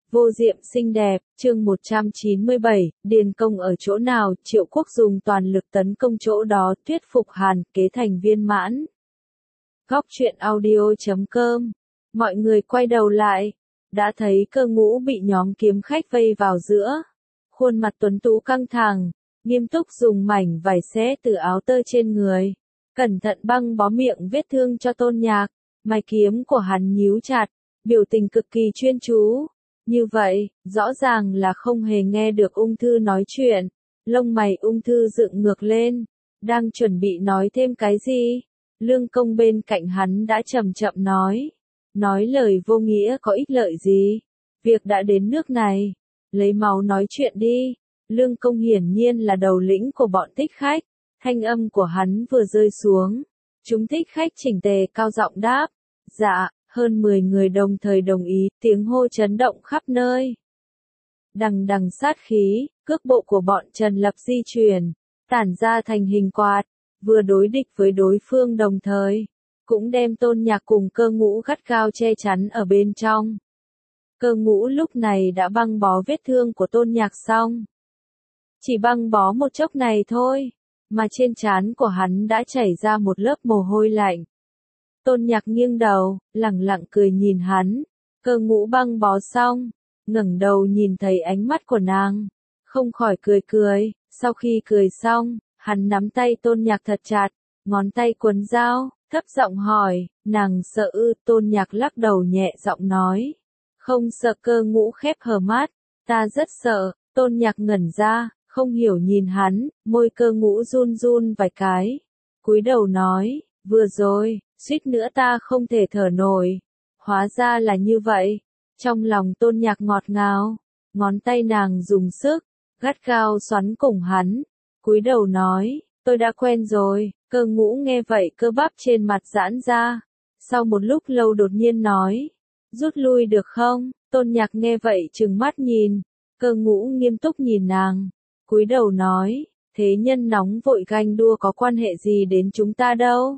Vô Diệm xinh đẹp, chương 197, điền công ở chỗ nào, Triệu Quốc dùng toàn lực tấn công chỗ đó, thuyết phục Hàn, kế thành viên mãn. Góc truyện audio.com. Mọi người quay đầu lại, đã thấy Cơ Ngũ bị nhóm kiếm khách vây vào giữa. Khuôn mặt tuấn tú căng thẳng, nghiêm túc dùng mảnh vải xé từ áo tơ trên người. Cẩn thận băng bó miệng vết thương cho Tôn Nhạc, mày kiếm của hắn nhíu chặt, biểu tình cực kỳ chuyên chú. Như vậy, rõ ràng là không hề nghe được ung thư nói chuyện, lông mày ung thư dựng ngược lên, đang chuẩn bị nói thêm cái gì. Lương Công bên cạnh hắn đã chậm chậm nói lời vô nghĩa có ích lợi gì, việc đã đến nước này, lấy máu nói chuyện đi. Lương Công hiển nhiên là đầu lĩnh của bọn thích khách, thanh âm của hắn vừa rơi xuống, chúng thích khách chỉnh tề cao giọng đáp, dạ. Hơn 10 người đồng thời đồng ý, tiếng hô chấn động khắp nơi. Đằng đằng sát khí, cước bộ của bọn Trần Lập di chuyển, tản ra thành hình quạt, vừa đối địch với đối phương đồng thời, cũng đem Tôn Nhạc cùng Cơ Ngũ gắt gao che chắn ở bên trong. Cơ Ngũ lúc này đã băng bó vết thương của Tôn Nhạc xong. Chỉ băng bó một chốc này thôi, mà trên trán của hắn đã chảy ra một lớp mồ hôi lạnh. Tôn Nhạc nghiêng đầu, lẳng lặng cười nhìn hắn. Cơ Ngũ băng bó xong, ngẩng đầu nhìn thấy ánh mắt của nàng, không khỏi cười. Sau khi cười xong, hắn nắm tay Tôn Nhạc thật chặt, ngón tay cuốn dao, thấp giọng hỏi, nàng sợ ư? Tôn Nhạc lắc đầu nhẹ giọng nói, không sợ. Cơ Ngũ khép hờ mắt, ta rất sợ. Tôn Nhạc ngẩn ra, không hiểu nhìn hắn, môi Cơ Ngũ run run vài cái, cúi đầu nói, vừa rồi, suýt nữa ta không thể thở nổi. Hóa ra là như vậy. Trong lòng Tôn Nhạc ngọt ngào, ngón tay nàng dùng sức, gắt gao xoắn cổ hắn, cúi đầu nói, tôi đã quen rồi. Cơ Ngũ nghe vậy cơ bắp trên mặt giãn ra, sau một lúc lâu đột nhiên nói, rút lui được không? Tôn Nhạc nghe vậy trừng mắt nhìn, Cơ Ngũ nghiêm túc nhìn nàng, cúi đầu nói, thế nhân nóng vội ganh đua có quan hệ gì đến chúng ta đâu.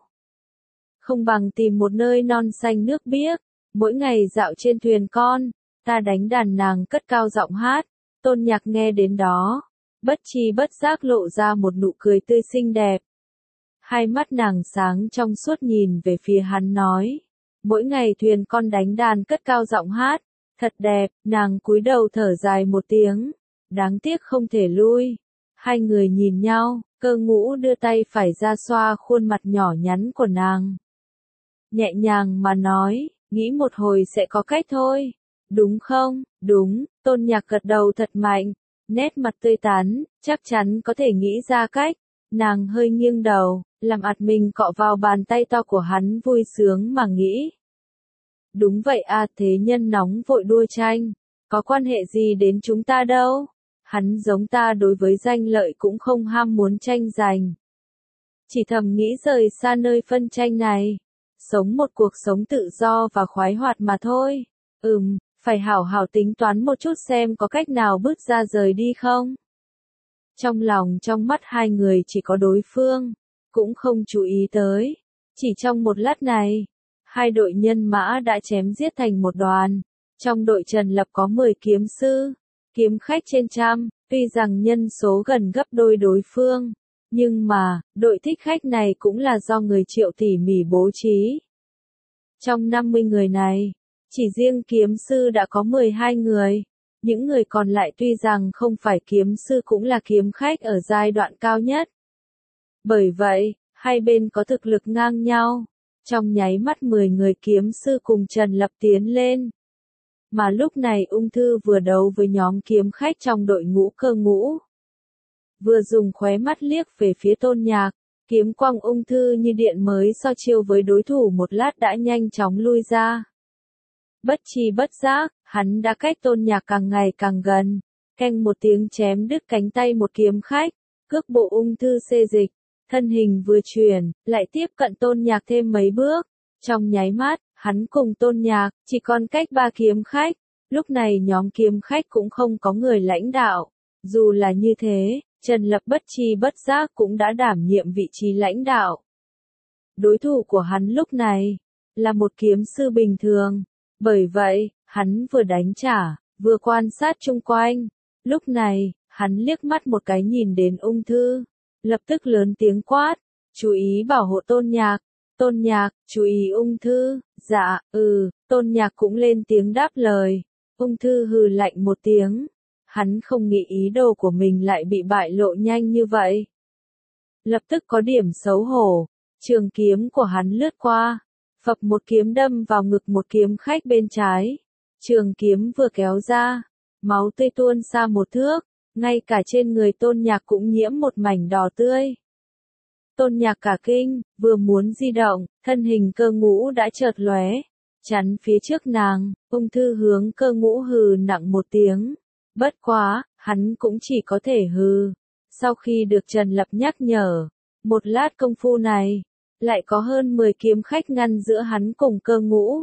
Không bằng tìm một nơi non xanh nước biếc, mỗi ngày dạo trên thuyền con, ta đánh đàn. Nàng cất cao giọng hát. Tôn Nhạc nghe đến đó, bất tri bất giác lộ ra một nụ cười tươi xinh đẹp. Hai mắt nàng sáng trong suốt nhìn về phía hắn nói, mỗi ngày thuyền con đánh đàn cất cao giọng hát, thật đẹp. Nàng cúi đầu thở dài một tiếng, đáng tiếc không thể lui. Hai người nhìn nhau, Cơ Ngũ đưa tay phải ra xoa khuôn mặt nhỏ nhắn của nàng, nhẹ nhàng mà nói, nghĩ một hồi sẽ có cách thôi, đúng không? Đúng. Tôn Nhạc gật đầu thật mạnh, nét mặt tươi tắn, chắc chắn có thể nghĩ ra cách. Nàng hơi nghiêng đầu, làm ạt mình cọ vào bàn tay to của hắn, vui sướng mà nghĩ. Đúng vậy à, thế nhân nóng vội đua tranh, có quan hệ gì đến chúng ta đâu. Hắn giống ta đối với danh lợi cũng không ham muốn tranh giành, chỉ thầm nghĩ rời xa nơi phân tranh này, sống một cuộc sống tự do và khoái hoạt mà thôi. Phải hảo hảo tính toán một chút xem có cách nào bước ra rời đi không. Trong lòng trong mắt hai người chỉ có đối phương, cũng không chú ý tới. Chỉ trong một lát này, hai đội nhân mã đã chém giết thành một đoàn. Trong đội Trần Lập có 10 kiếm sư, kiếm khách trên trăm, tuy rằng nhân số gần gấp đôi đối phương. Nhưng mà, đội thích khách này cũng là do người Triệu tỉ mỉ bố trí. Trong 50 người này, chỉ riêng kiếm sư đã có 12 người. Những người còn lại tuy rằng không phải kiếm sư cũng là kiếm khách ở giai đoạn cao nhất. Bởi vậy, hai bên có thực lực ngang nhau. Trong nháy mắt 10 người kiếm sư cùng Trần Lập tiến lên. Mà lúc này ung thư vừa đấu với nhóm kiếm khách trong đội ngũ Cơ Ngũ. Vừa dùng khóe mắt liếc về phía Tôn Nhạc, kiếm quang ung thư như điện mới so chiêu với đối thủ một lát đã nhanh chóng lui ra. Bất tri bất giác, hắn đã cách Tôn Nhạc càng ngày càng gần, keng một tiếng chém đứt cánh tay một kiếm khách, cước bộ ung thư xê dịch, thân hình vừa chuyển, lại tiếp cận Tôn Nhạc thêm mấy bước. Trong nháy mắt, hắn cùng Tôn Nhạc chỉ còn cách 3 kiếm khách. Lúc này nhóm kiếm khách cũng không có người lãnh đạo, dù là như thế, Trần Lập bất tri bất giác cũng đã đảm nhiệm vị trí lãnh đạo. Đối thủ của hắn lúc này là một kiếm sư bình thường, bởi vậy, hắn vừa đánh trả, vừa quan sát chung quanh. Lúc này, hắn liếc mắt một cái nhìn đến Ung Thư, lập tức lớn tiếng quát, chú ý bảo hộ Tôn Nhạc. Tôn Nhạc, chú ý Ung Thư. Dạ, Tôn Nhạc cũng lên tiếng đáp lời. Ung Thư hừ lạnh một tiếng. Hắn không nghĩ ý đồ của mình lại bị bại lộ nhanh như vậy. Lập tức có điểm xấu hổ, trường kiếm của hắn lướt qua, phập một kiếm đâm vào ngực một kiếm khách bên trái. Trường kiếm vừa kéo ra, máu tươi tuôn ra một thước, ngay cả trên người Tôn Nhạc cũng nhiễm một mảnh đỏ tươi. Tôn Nhạc cả kinh, vừa muốn di động, thân hình Cơ Ngũ đã chợt lóe, chắn phía trước nàng. Ung Thư hướng Cơ Ngũ hừ nặng một tiếng. Bất quá, hắn cũng chỉ có thể hừ. Sau khi được Trần Lập nhắc nhở, một lát công phu này, lại có hơn 10 kiếm khách ngăn giữa hắn cùng Cơ Ngũ.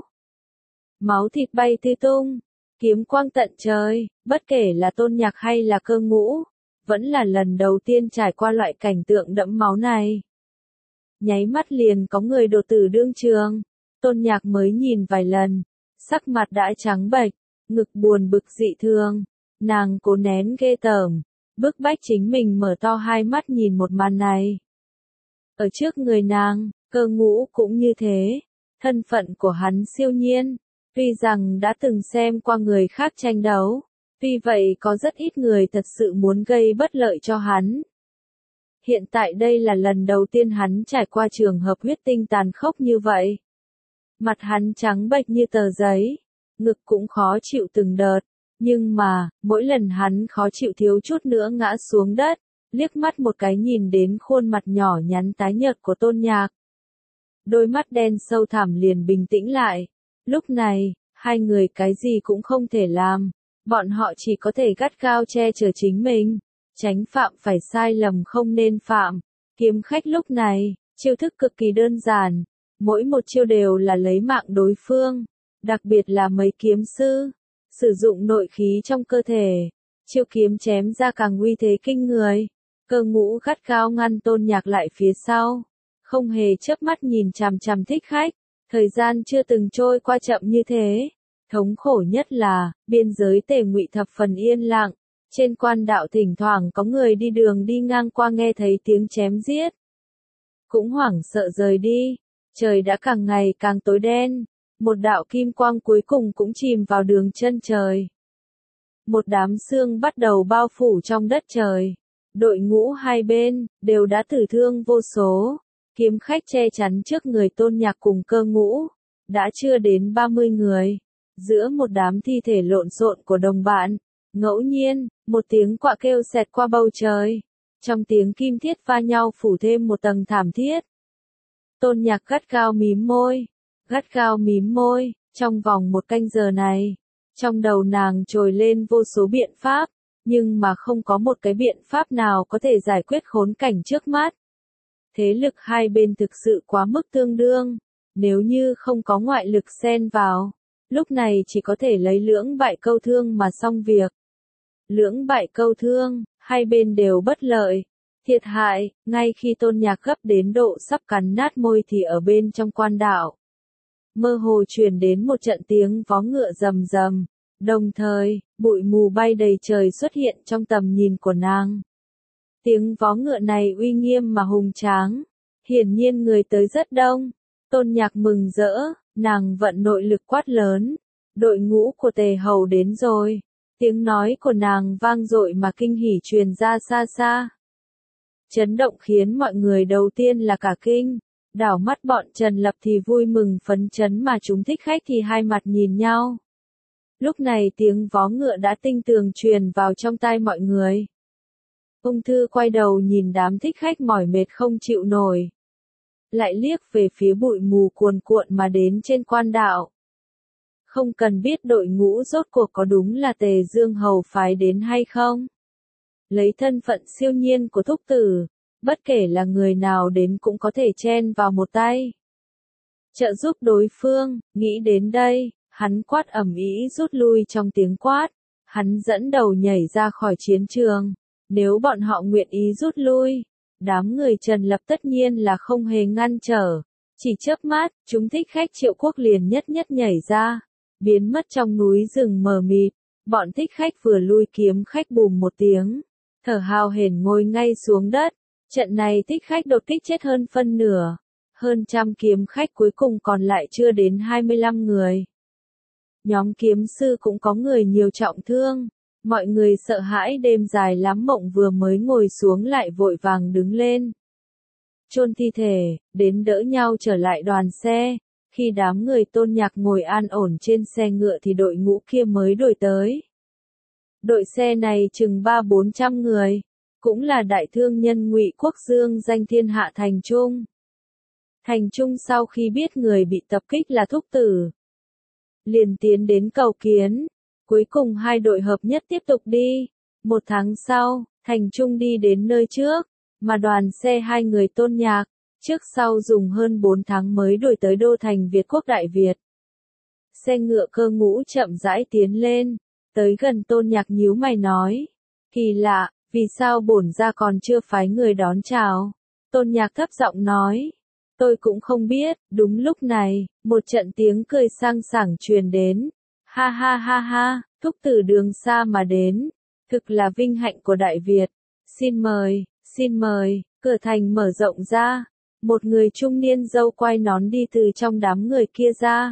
Máu thịt bay tứ tung, kiếm quang tận trời, bất kể là Tôn Nhạc hay là Cơ Ngũ, vẫn là lần đầu tiên trải qua loại cảnh tượng đẫm máu này. Nháy mắt liền có người đột tử đương trường. Tôn Nhạc mới nhìn vài lần, sắc mặt đã trắng bệch, ngực buồn bực dị thường. Nàng cố nén ghê tởm, bức bách chính mình mở to hai mắt nhìn một màn này. Ở trước người nàng, Cơ Ngũ cũng như thế. Thân phận của hắn siêu nhiên, tuy rằng đã từng xem qua người khác tranh đấu, tuy vậy có rất ít người thật sự muốn gây bất lợi cho hắn. Hiện tại đây là lần đầu tiên hắn trải qua trường hợp huyết tinh tàn khốc như vậy. Mặt hắn trắng bệch như tờ giấy, ngực cũng khó chịu từng đợt, nhưng mà, mỗi lần hắn khó chịu thiếu chút nữa ngã xuống đất, liếc mắt một cái nhìn đến khuôn mặt nhỏ nhắn tái nhợt của Tôn Nhạc. Đôi mắt đen sâu thẳm liền bình tĩnh lại. Lúc này, hai người cái gì cũng không thể làm, bọn họ chỉ có thể gắt gao che chở chính mình, tránh phạm phải sai lầm không nên phạm. Kiếm khách lúc này, chiêu thức cực kỳ đơn giản, mỗi một chiêu đều là lấy mạng đối phương, đặc biệt là mấy kiếm sư, sử dụng nội khí trong cơ thể, chiêu kiếm chém ra càng uy thế kinh người. Cơ Ngũ gắt gao ngăn Tôn Nhạc lại phía sau, không hề chớp mắt nhìn chằm chằm thích khách, thời gian chưa từng trôi qua chậm như thế. Thống khổ nhất là, biên giới Tề Ngụy thập phần yên lặng, trên quan đạo thỉnh thoảng có người đi đường đi ngang qua nghe thấy tiếng chém giết. Cũng hoảng sợ rời đi, trời đã càng ngày càng tối đen, một đạo kim quang cuối cùng cũng chìm vào đường chân trời. Một đám sương bắt đầu bao phủ trong đất trời, đội ngũ hai bên, đều đã tử thương vô số, kiếm khách che chắn trước người Tôn Nhạc cùng Cơ Ngũ, đã chưa đến 30 người. Giữa một đám thi thể lộn xộn của đồng bạn, ngẫu nhiên, một tiếng quạ kêu xẹt qua bầu trời. Trong tiếng kim thiết va nhau phủ thêm một tầng thảm thiết. Tôn Nhạc gắt gao mím môi, trong vòng một canh giờ này, trong đầu nàng trồi lên vô số biện pháp, nhưng mà không có một cái biện pháp nào có thể giải quyết khốn cảnh trước mắt. Thế lực hai bên thực sự quá mức tương đương, nếu như không có ngoại lực xen vào, lúc này chỉ có thể lấy lưỡng bại câu thương mà xong việc. Lưỡng bại câu thương, hai bên đều bất lợi. Thiệt hại, ngay khi Tôn Nhạc gấp đến độ sắp cắn nát môi thì ở bên trong quan đạo, mơ hồ truyền đến một trận tiếng vó ngựa rầm rầm, đồng thời, bụi mù bay đầy trời xuất hiện trong tầm nhìn của nàng. Tiếng vó ngựa này uy nghiêm mà hùng tráng, hiển nhiên người tới rất đông. Tôn Nhạc mừng rỡ, nàng vận nội lực quát lớn, đội ngũ của Tề Hầu đến rồi. Tiếng nói của nàng vang dội mà kinh hỉ truyền ra xa xa. Chấn động khiến mọi người đầu tiên là cả kinh, đảo mắt bọn Trần Lập thì vui mừng phấn chấn mà chúng thích khách thì hai mặt nhìn nhau. Lúc này tiếng vó ngựa đã tinh tường truyền vào trong tai mọi người. Ung Thư quay đầu nhìn đám thích khách mỏi mệt không chịu nổi. Lại liếc về phía bụi mù cuồn cuộn mà đến trên quan đạo. Không cần biết đội ngũ rốt cuộc có đúng là Tề Dương Hầu phái đến hay không. Lấy thân phận siêu nhiên của thúc tử, bất kể là người nào đến cũng có thể chen vào một tay. Trợ giúp đối phương, nghĩ đến đây, hắn quát ầm ĩ rút lui trong tiếng quát. Hắn dẫn đầu nhảy ra khỏi chiến trường. Nếu bọn họ nguyện ý rút lui, đám người Trần Lập tất nhiên là không hề ngăn trở. Chỉ chớp mắt, chúng thích khách Triệu Quốc liền nhất nhất nhảy ra, biến mất trong núi rừng mờ mịt. Bọn thích khách vừa lui kiếm khách bùm một tiếng, thở hào hển ngồi ngay xuống đất. Trận này thích khách đột kích chết hơn phân nửa, hơn trăm kiếm khách cuối cùng còn lại chưa đến 25 người. Nhóm kiếm sư cũng có người nhiều trọng thương, mọi người sợ hãi đêm dài lắm mộng vừa mới ngồi xuống lại vội vàng đứng lên. Chôn thi thể, đến đỡ nhau trở lại đoàn xe. Khi đám người Tôn Nhạc ngồi an ổn trên xe ngựa thì đội ngũ kia mới đuổi tới. Đội xe này chừng 300-400 người, cũng là đại thương nhân Ngụy Quốc Dương danh thiên hạ Thành Trung. Thành Trung sau khi biết người bị tập kích là Thúc Tử, liền tiến đến cầu kiến. Cuối cùng hai đội hợp nhất tiếp tục đi. 1 tháng sau, Thành Trung đi đến nơi trước, mà đoàn xe hai người Tôn Nhạc, trước sau dùng hơn 4 tháng mới đuổi tới đô thành Việt Quốc Đại Việt. Xe ngựa Cơ Ngũ chậm rãi tiến lên, tới gần Tôn Nhạc nhíu mày nói. Kỳ lạ, vì sao bổn gia còn chưa phái người đón chào? Tôn Nhạc thấp giọng nói. Tôi cũng không biết. Đúng lúc này, một trận tiếng cười sang sảng truyền đến. Ha ha ha ha, Thúc Tử đường xa mà đến. Thực là vinh hạnh của Đại Việt. Xin mời, xin mời. Cửa thành mở rộng ra. Một người trung niên râu quai nón đi từ trong đám người kia ra.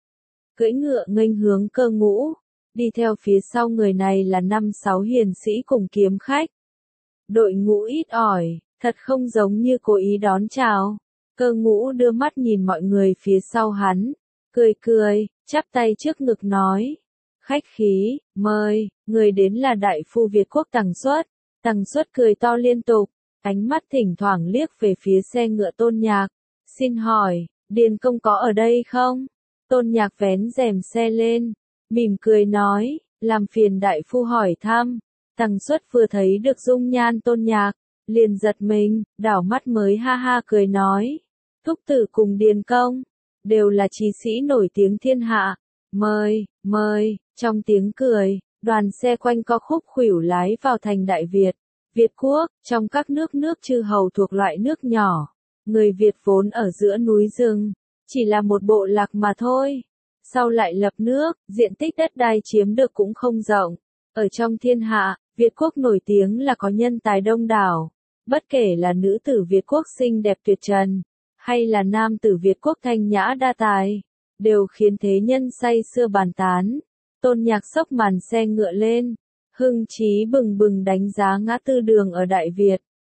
Cưỡi ngựa nghênh hướng Cơ Ngũ. Đi theo phía sau người này là 5-6 hiền sĩ cùng kiếm khách. Đội ngũ ít ỏi, thật không giống như cố ý đón chào. Cơ Ngũ đưa mắt nhìn mọi người phía sau hắn, cười cười, chắp tay trước ngực nói. Khách khí, mời, người đến là đại phu Việt Quốc Tằng Xuất. Tằng Xuất cười to liên tục, ánh mắt thỉnh thoảng liếc về phía xe ngựa Tôn Nhạc. Xin hỏi, Điền công có ở đây không? Tôn Nhạc vén rèm xe lên, mỉm cười nói, làm phiền đại phu hỏi thăm. Tằng Xuất vừa thấy được dung nhan Tôn Nhạc, liền giật mình, đảo mắt mới ha ha cười nói. Thúc Tử cùng Điền công, đều là chí sĩ nổi tiếng thiên hạ. Mời, mời, trong tiếng cười, đoàn xe quanh co khúc khuỷu lái vào thành Đại Việt. Việt Quốc, trong các nước chư hầu thuộc loại nước nhỏ. Người Việt vốn ở giữa núi rừng, chỉ là một bộ lạc mà thôi. Sau lại lập nước, diện tích đất đai chiếm được cũng không rộng. Ở trong thiên hạ, Việt Quốc nổi tiếng là có nhân tài đông đảo. Bất kể là nữ tử Việt Quốc xinh đẹp tuyệt trần, hay là nam tử Việt Quốc thanh nhã đa tài, đều khiến thế nhân say sưa bàn tán. Tôn Nhạc xốc màn xe ngựa lên, hưng trí bừng bừng đánh giá ngã tư đường ở Đại Việt.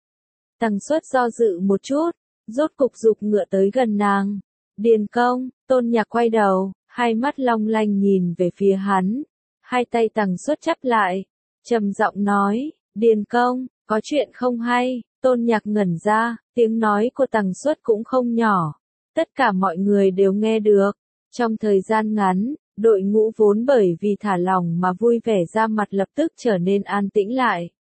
Tằng Xuất do dự một chút, rốt cục giục ngựa tới gần nàng. Điền công, Tôn Nhạc quay đầu, hai mắt long lanh nhìn về phía hắn. Hai tay Tằng Xuất chắp lại, trầm giọng nói, Điền công, có chuyện không hay. Tôn Nhạc ngẩn ra, tiếng nói của Tằng Xuất cũng không nhỏ. Tất cả mọi người đều nghe được. Trong thời gian ngắn, đội ngũ vốn bởi vì thả lỏng mà vui vẻ ra mặt lập tức trở nên an tĩnh lại.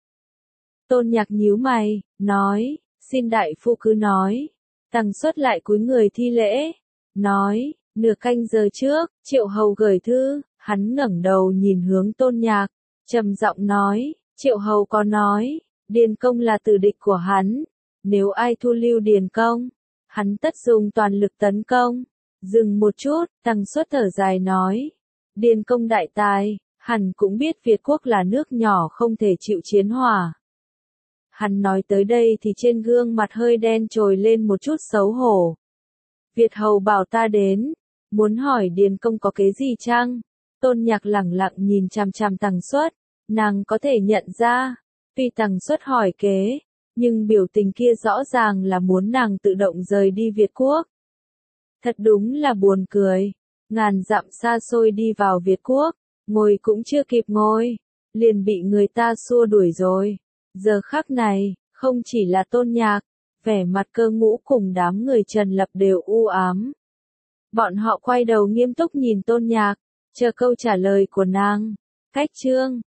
Tôn Nhạc nhíu mày, nói, xin đại phu cứ nói. Tằng Xuất lại cúi người thi lễ, nói, nửa canh giờ trước, Triệu Hầu gửi thư. Hắn ngẩng đầu nhìn hướng Tôn Nhạc, trầm giọng nói, Triệu Hầu có nói, Điền công là tử địch của hắn. Nếu ai thu lưu Điền công, hắn tất dùng toàn lực tấn công. Dừng một chút, Tằng Xuất thở dài nói, Điền công đại tài, hẳn cũng biết Việt Quốc là nước nhỏ không thể chịu chiến hỏa. Hắn nói tới đây thì trên gương mặt hơi đen trồi lên một chút xấu hổ. Việt hầu bảo ta đến, muốn hỏi Điền công có kế gì chăng? Tôn Nhạc lẳng lặng nhìn chằm chằm Tằng Xuất, nàng có thể nhận ra, tuy Tằng Xuất hỏi kế, nhưng biểu tình kia rõ ràng là muốn nàng tự động rời đi Việt Quốc. Thật đúng là buồn cười, ngàn dặm xa xôi đi vào Việt Quốc, ngồi cũng chưa kịp ngồi, liền bị người ta xua đuổi rồi. Giờ khắc này, không chỉ là Tôn Nhạc, vẻ mặt Cơ Ngũ cùng đám người Trần Lập đều u ám. Bọn họ quay đầu nghiêm túc nhìn Tôn Nhạc, chờ câu trả lời của nàng. Cách chương